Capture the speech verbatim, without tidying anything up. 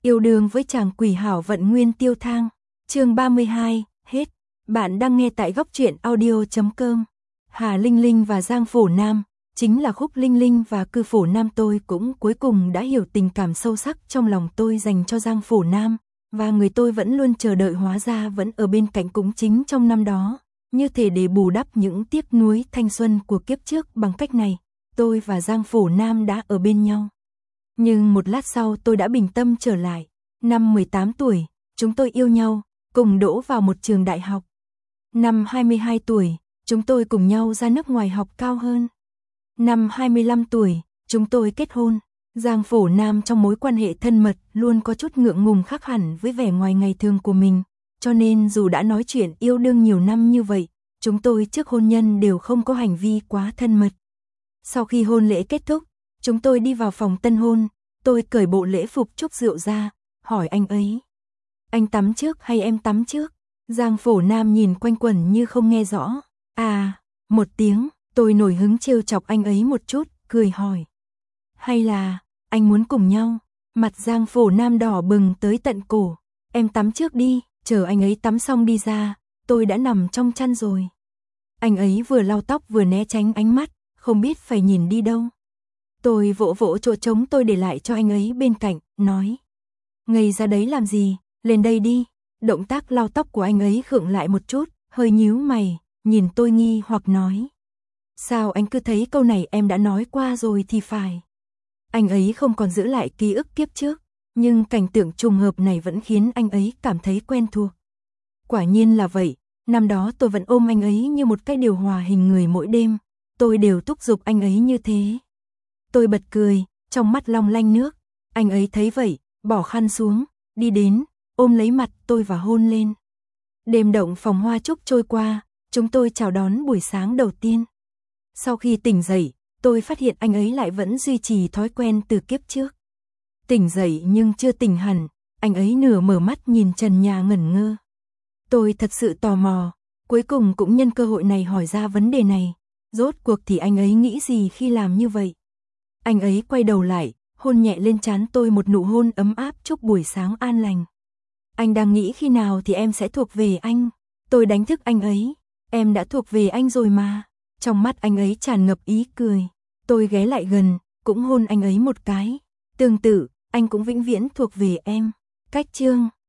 Yêu đương với chàng quỷ hảo vận nguyên tiêu thang. Chương ba mươi hai, hết. Bạn đang nghe tại góc truyện audio chấm com. Hà Linh Linh và Giang Phổ Nam, chính là Khúc Linh Linh và Cư Phổ Nam. Tôi cũng cuối cùng đã hiểu tình cảm sâu sắc trong lòng tôi dành cho Giang Phổ Nam, và người tôi vẫn luôn chờ đợi hóa ra vẫn ở bên cạnh cũng chính trong năm đó. Như thể để bù đắp những tiếc nuối thanh xuân của kiếp trước, bằng cách này, tôi và Giang Phổ Nam đã ở bên nhau. Nhưng một lát sau tôi đã bình tâm trở lại. Năm mười tám tuổi, chúng tôi yêu nhau, cùng đỗ vào một trường đại học. Năm hai mươi hai tuổi, chúng tôi cùng nhau ra nước ngoài học cao hơn. Năm hai mươi lăm tuổi, chúng tôi kết hôn. Giang Phổ Nam trong mối quan hệ thân mật luôn có chút ngượng ngùng khác hẳn với vẻ ngoài ngày thường của mình. Cho nên dù đã nói chuyện yêu đương nhiều năm như vậy, chúng tôi trước hôn nhân đều không có hành vi quá thân mật. Sau khi hôn lễ kết thúc, chúng tôi đi vào phòng tân hôn. Tôi cởi bộ lễ phục chúc rượu ra, hỏi anh ấy: anh tắm trước hay em tắm trước? Giang Phổ Nam nhìn quanh quẩn như không nghe rõ. À, một tiếng. Tôi nổi hứng trêu chọc anh ấy một chút, cười hỏi: hay là anh muốn cùng nhau? Mặt Giang Phổ Nam đỏ bừng tới tận cổ. Em tắm trước đi. Chờ anh ấy tắm xong đi ra, tôi đã nằm trong chăn rồi. Anh ấy vừa lau tóc vừa né tránh ánh mắt, không biết phải nhìn đi đâu. Tôi vỗ vỗ chỗ trống tôi để lại cho anh ấy bên cạnh, nói: ngây ra đấy làm gì, lên đây đi. Động tác lau tóc của anh ấy khựng lại một chút, hơi nhíu mày, nhìn tôi nghi hoặc nói: sao anh cứ thấy câu này em đã nói qua rồi thì phải. Anh ấy không còn giữ lại ký ức kiếp trước, nhưng cảnh tượng trùng hợp này vẫn khiến anh ấy cảm thấy quen thuộc. Quả nhiên là vậy, năm đó tôi vẫn ôm anh ấy như một cái điều hòa hình người mỗi đêm, tôi đều thúc giục anh ấy như thế. Tôi bật cười, trong mắt long lanh nước. Anh ấy thấy vậy, bỏ khăn xuống, đi đến, ôm lấy mặt tôi và hôn lên. Đêm động phòng hoa trúc trôi qua, chúng tôi chào đón buổi sáng đầu tiên. Sau khi tỉnh dậy, tôi phát hiện anh ấy lại vẫn duy trì thói quen từ kiếp trước. Tỉnh dậy nhưng chưa tỉnh hẳn, anh ấy nửa mở mắt nhìn trần nhà ngẩn ngơ. Tôi thật sự tò mò, cuối cùng cũng nhân cơ hội này hỏi ra vấn đề này. Rốt cuộc thì anh ấy nghĩ gì khi làm như vậy? Anh ấy quay đầu lại, hôn nhẹ lên trán tôi một nụ hôn ấm áp chúc buổi sáng an lành. Anh đang nghĩ khi nào thì em sẽ thuộc về anh? Tôi đánh thức anh ấy. Em đã thuộc về anh rồi mà. Trong mắt anh ấy tràn ngập ý cười. Tôi ghé lại gần, cũng hôn anh ấy một cái. Tương tự, anh cũng vĩnh viễn thuộc về em. Cách chương